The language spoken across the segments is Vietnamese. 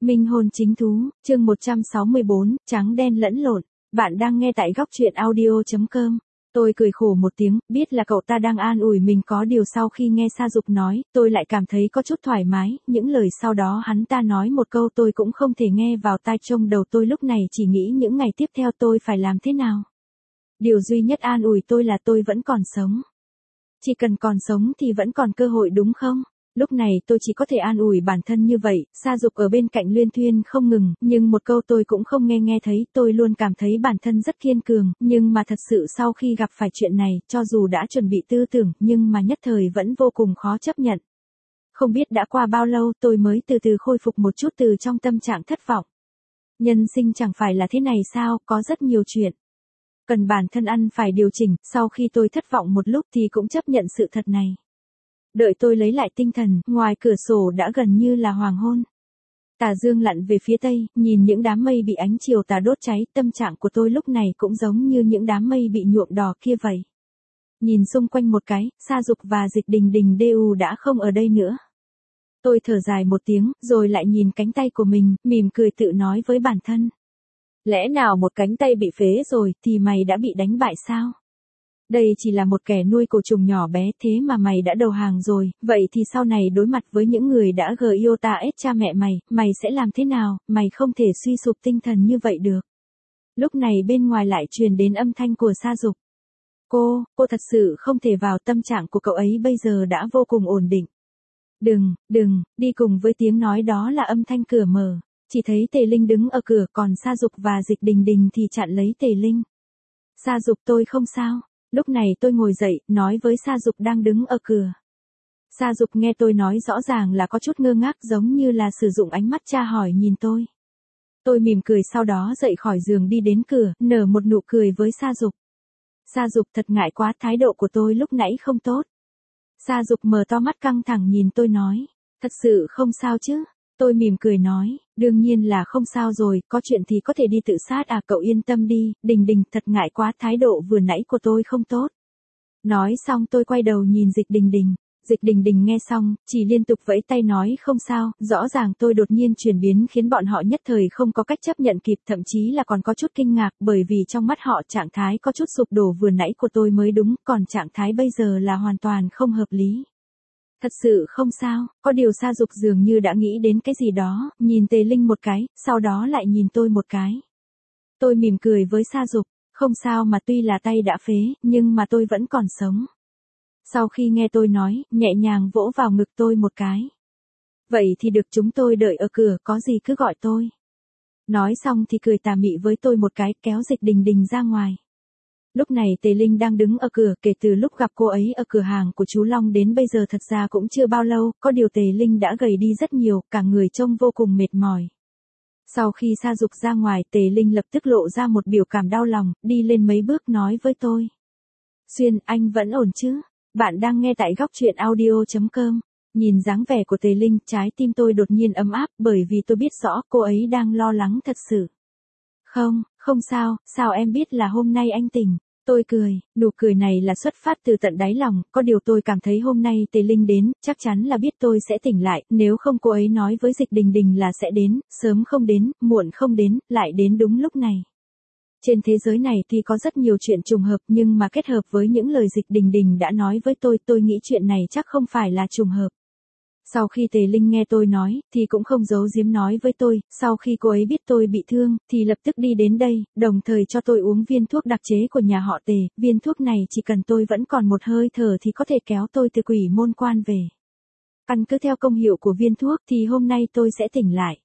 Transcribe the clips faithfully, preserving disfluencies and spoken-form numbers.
Minh hôn chính thú, chương một trăm sáu mươi bốn, trắng đen lẫn lộn. Bạn đang nghe tại góc truyện audio chấm com. Tôi cười khổ một tiếng, biết là cậu ta đang an ủi mình, có điều sau khi nghe Sa Dục nói, tôi lại cảm thấy có chút thoải mái, những lời sau đó hắn ta nói một câu tôi cũng không thể nghe vào tai. Trong đầu tôi lúc này chỉ nghĩ những ngày tiếp theo tôi phải làm thế nào. Điều duy nhất an ủi tôi là tôi vẫn còn sống. Chỉ cần còn sống thì vẫn còn cơ hội đúng không? Lúc này tôi chỉ có thể an ủi bản thân như vậy. Sa Dục ở bên cạnh luyên thuyên không ngừng, nhưng một câu tôi cũng không nghe nghe thấy. Tôi luôn cảm thấy bản thân rất kiên cường, nhưng mà thật sự sau khi gặp phải chuyện này, cho dù đã chuẩn bị tư tưởng, nhưng mà nhất thời vẫn vô cùng khó chấp nhận. Không biết đã qua bao lâu tôi mới từ từ khôi phục một chút từ trong tâm trạng thất vọng. Nhân sinh chẳng phải là thế này sao, có rất nhiều chuyện cần bản thân ăn phải điều chỉnh. Sau khi tôi thất vọng một lúc thì cũng chấp nhận sự thật này. Đợi tôi lấy lại tinh thần, ngoài cửa sổ đã gần như là hoàng hôn. Tà dương lặn về phía tây, nhìn những đám mây bị ánh chiều tà đốt cháy, tâm trạng của tôi lúc này cũng giống như những đám mây bị nhuộm đỏ kia vậy. Nhìn xung quanh một cái, Sa Dục và Dịch Đình Đình đều đã không ở đây nữa. Tôi thở dài một tiếng, rồi lại nhìn cánh tay của mình, mỉm cười tự nói với bản thân. Lẽ nào một cánh tay bị phế rồi, thì mày đã bị đánh bại sao? Đây chỉ là một kẻ nuôi cổ trùng nhỏ bé, thế mà mày đã đầu hàng rồi, vậy thì sau này đối mặt với những người đã gờ yêu ta ết cha mẹ mày, mày sẽ làm thế nào, mày không thể suy sụp tinh thần như vậy được. Lúc này bên ngoài lại truyền đến âm thanh của Sa Dục. Cô, cô thật sự không thể vào, tâm trạng của cậu ấy bây giờ đã vô cùng ổn định. Đừng, đừng, đi cùng với tiếng nói đó là âm thanh cửa mở, chỉ thấy Tề Linh đứng ở cửa, còn Sa Dục và Dịch Đình Đình thì chặn lấy Tề Linh. Sa Dục, tôi không sao. Lúc này tôi ngồi dậy, nói với Sa Dục đang đứng ở cửa. Sa Dục nghe tôi nói rõ ràng là có chút ngơ ngác, giống như là sử dụng ánh mắt tra hỏi nhìn tôi. Tôi mỉm cười sau đó dậy khỏi giường đi đến cửa, nở một nụ cười với Sa Dục. Sa Dục, thật ngại quá, thái độ của tôi lúc nãy không tốt. Sa Dục mở to mắt căng thẳng nhìn tôi nói. Thật sự không sao chứ? Tôi mỉm cười nói, đương nhiên là không sao rồi, có chuyện thì có thể đi tự sát à, cậu yên tâm đi. Đình Đình, thật ngại quá, thái độ vừa nãy của tôi không tốt. Nói xong tôi quay đầu nhìn Dịch Đình Đình. Dịch Đình Đình nghe xong, chỉ liên tục vẫy tay nói không sao. Rõ ràng tôi đột nhiên chuyển biến khiến bọn họ nhất thời không có cách chấp nhận kịp, thậm chí là còn có chút kinh ngạc, bởi vì trong mắt họ trạng thái có chút sụp đổ vừa nãy của tôi mới đúng, còn trạng thái bây giờ là hoàn toàn không hợp lý. Thật sự không sao, có điều Sa Dục dường như đã nghĩ đến cái gì đó, nhìn Tề Linh một cái, sau đó lại nhìn tôi một cái. Tôi mỉm cười với Sa Dục, không sao mà, tuy là tay đã phế, nhưng mà tôi vẫn còn sống. Sau khi nghe tôi nói, nhẹ nhàng vỗ vào ngực tôi một cái. Vậy thì được, chúng tôi đợi ở cửa, có gì cứ gọi tôi. Nói xong thì cười tà mị với tôi một cái, kéo Dịch Đình Đình ra ngoài. Lúc này Tề Linh đang đứng ở cửa, kể từ lúc gặp cô ấy ở cửa hàng của chú Long đến bây giờ thật ra cũng chưa bao lâu, có điều Tề Linh đã gầy đi rất nhiều, cả người trông vô cùng mệt mỏi. Sau khi Sa Dục ra ngoài, Tề Linh lập tức lộ ra một biểu cảm đau lòng, đi lên mấy bước nói với tôi. Xuyên, anh vẫn ổn chứ? Bạn đang nghe tại góc truyện audio chấm com. Nhìn dáng vẻ của Tề Linh, trái tim tôi đột nhiên ấm áp, bởi vì tôi biết rõ cô ấy đang lo lắng thật sự. Không, không sao, sao em biết là hôm nay anh tỉnh? Tôi cười, nụ cười này là xuất phát từ tận đáy lòng, có điều tôi cảm thấy hôm nay Tề Linh đến, chắc chắn là biết tôi sẽ tỉnh lại, nếu không cô ấy nói với Dịch Đình Đình là sẽ đến, sớm không đến, muộn không đến, lại đến đúng lúc này. Trên thế giới này thì có rất nhiều chuyện trùng hợp, nhưng mà kết hợp với những lời Dịch Đình Đình đã nói với tôi, tôi nghĩ chuyện này chắc không phải là trùng hợp. Sau khi Tề Linh nghe tôi nói, thì cũng không giấu giếm nói với tôi, sau khi cô ấy biết tôi bị thương, thì lập tức đi đến đây, đồng thời cho tôi uống viên thuốc đặc chế của nhà họ Tề, viên thuốc này chỉ cần tôi vẫn còn một hơi thở thì có thể kéo tôi từ quỷ môn quan về. Căn cứ theo công hiệu của viên thuốc thì hôm nay tôi sẽ tỉnh lại.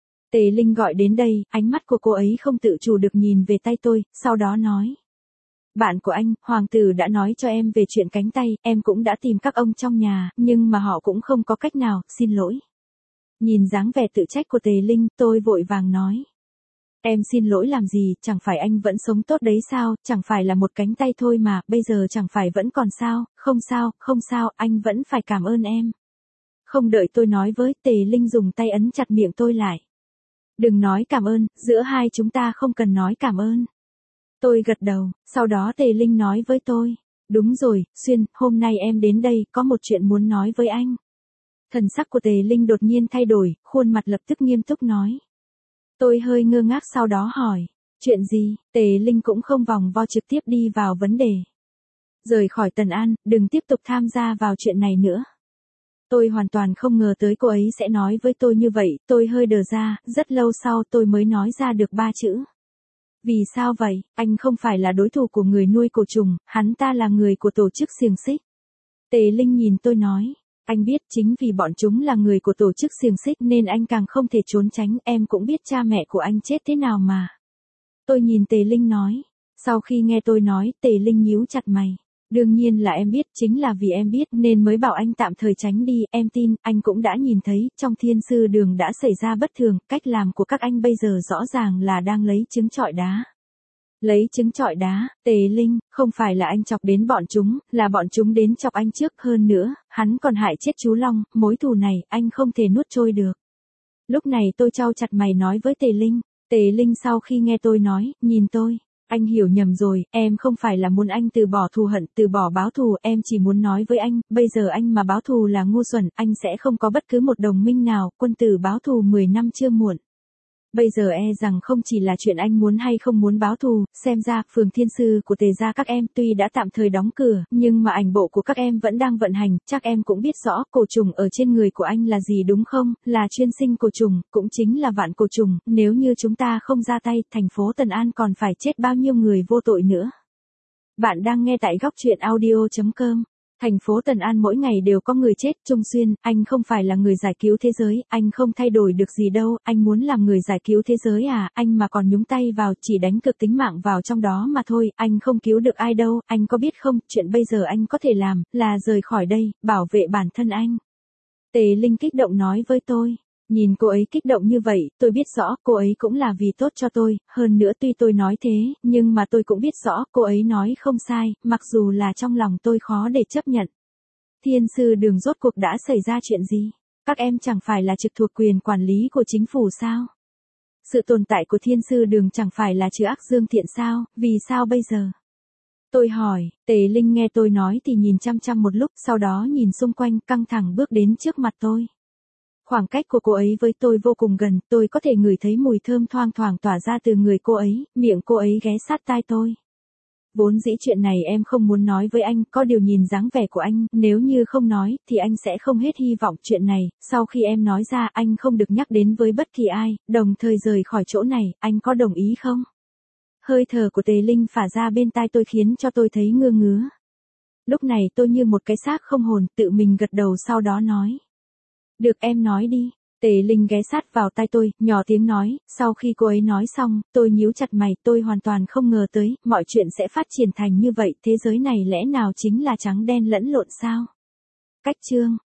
Tề Linh gọi đến đây, ánh mắt của cô ấy không tự chủ được nhìn về tay tôi, sau đó nói. Bạn của anh, Hoàng tử đã nói cho em về chuyện cánh tay, em cũng đã tìm các ông trong nhà, nhưng mà họ cũng không có cách nào, xin lỗi. Nhìn dáng vẻ tự trách của Tề Linh, tôi vội vàng nói. Em xin lỗi làm gì, chẳng phải anh vẫn sống tốt đấy sao, chẳng phải là một cánh tay thôi mà, bây giờ chẳng phải vẫn còn sao, không sao, không sao, anh vẫn phải cảm ơn em. Không đợi tôi nói với, Tề Linh dùng tay ấn chặt miệng tôi lại. Đừng nói cảm ơn, giữa hai chúng ta không cần nói cảm ơn. Tôi gật đầu, sau đó Tề Linh nói với tôi. Đúng rồi, Xuyên, hôm nay em đến đây, có một chuyện muốn nói với anh. Thần sắc của Tề Linh đột nhiên thay đổi, khuôn mặt lập tức nghiêm túc nói. Tôi hơi ngơ ngác sau đó hỏi, chuyện gì? Tề Linh cũng không vòng vo trực tiếp đi vào vấn đề. Rời khỏi Tần An, đừng tiếp tục tham gia vào chuyện này nữa. Tôi hoàn toàn không ngờ tới cô ấy sẽ nói với tôi như vậy, tôi hơi đờ ra, rất lâu sau tôi mới nói ra được ba chữ. Vì sao vậy? Anh không phải là đối thủ của người nuôi cổ trùng, hắn ta là người của tổ chức xiềng xích. Tề Linh nhìn tôi nói, anh biết chính vì bọn chúng là người của tổ chức xiềng xích nên anh càng không thể trốn tránh, em cũng biết cha mẹ của anh chết thế nào mà. Tôi nhìn Tề Linh nói, sau khi nghe tôi nói, Tề Linh nhíu chặt mày. Đương nhiên là em biết, chính là vì em biết nên mới bảo anh tạm thời tránh đi, em tin, anh cũng đã nhìn thấy, trong thiên sư đường đã xảy ra bất thường, cách làm của các anh bây giờ rõ ràng là đang lấy trứng trọi đá. Lấy trứng trọi đá, Tề Linh, không phải là anh chọc đến bọn chúng, là bọn chúng đến chọc anh trước, hơn nữa, hắn còn hại chết chú Long, mối thù này, anh không thể nuốt trôi được. Lúc này tôi chau chặt mày nói với Tề Linh, Tề Linh sau khi nghe tôi nói, nhìn tôi. Anh hiểu nhầm rồi, em không phải là muốn anh từ bỏ thù hận, từ bỏ báo thù, em chỉ muốn nói với anh, bây giờ anh mà báo thù là ngu xuẩn, anh sẽ không có bất cứ một đồng minh nào, quân tử báo thù mười năm chưa muộn. Bây giờ e rằng không chỉ là chuyện anh muốn hay không muốn báo thù, xem ra, phường thiên sư của Tề gia các em tuy đã tạm thời đóng cửa, nhưng mà ảnh bộ của các em vẫn đang vận hành, chắc em cũng biết rõ, cổ trùng ở trên người của anh là gì đúng không, là chuyên sinh cổ trùng, cũng chính là vạn cổ trùng, nếu như chúng ta không ra tay, thành phố Tần An còn phải chết bao nhiêu người vô tội nữa. Bạn đang nghe tại góc truyện audio chấm com. Thành phố Tần An mỗi ngày đều có người chết, Trung Xuyên, anh không phải là người giải cứu thế giới, anh không thay đổi được gì đâu, anh muốn làm người giải cứu thế giới à, anh mà còn nhúng tay vào, chỉ đánh cược tính mạng vào trong đó mà thôi, anh không cứu được ai đâu, anh có biết không, chuyện bây giờ anh có thể làm, là rời khỏi đây, bảo vệ bản thân anh. Tề Linh kích động nói với tôi. Nhìn cô ấy kích động như vậy, tôi biết rõ cô ấy cũng là vì tốt cho tôi, hơn nữa tuy tôi nói thế, nhưng mà tôi cũng biết rõ cô ấy nói không sai, mặc dù là trong lòng tôi khó để chấp nhận. Thiên sư đường rốt cuộc đã xảy ra chuyện gì? Các em chẳng phải là trực thuộc quyền quản lý của chính phủ sao? Sự tồn tại của thiên sư đường chẳng phải là trừ ác dương thiện sao, vì sao bây giờ? Tôi hỏi, Tề Linh nghe tôi nói thì nhìn chăm chăm một lúc, sau đó nhìn xung quanh, căng thẳng bước đến trước mặt tôi. Khoảng cách của cô ấy với tôi vô cùng gần, tôi có thể ngửi thấy mùi thơm thoang thoảng tỏa ra từ người cô ấy, miệng cô ấy ghé sát tai tôi. Vốn dĩ chuyện này em không muốn nói với anh, có điều nhìn dáng vẻ của anh, nếu như không nói, thì anh sẽ không hết hy vọng chuyện này, sau khi em nói ra anh không được nhắc đến với bất kỳ ai, đồng thời rời khỏi chỗ này, anh có đồng ý không? Hơi thở của Tề Linh phả ra bên tai tôi khiến cho tôi thấy ngơ ngứa. Lúc này tôi như một cái xác không hồn, tự mình gật đầu sau đó nói. Được em nói đi. Tề Linh ghé sát vào tai tôi, nhỏ tiếng nói, sau khi cô ấy nói xong, tôi nhíu chặt mày, tôi hoàn toàn không ngờ tới, mọi chuyện sẽ phát triển thành như vậy, thế giới này lẽ nào chính là trắng đen lẫn lộn sao? Cách chương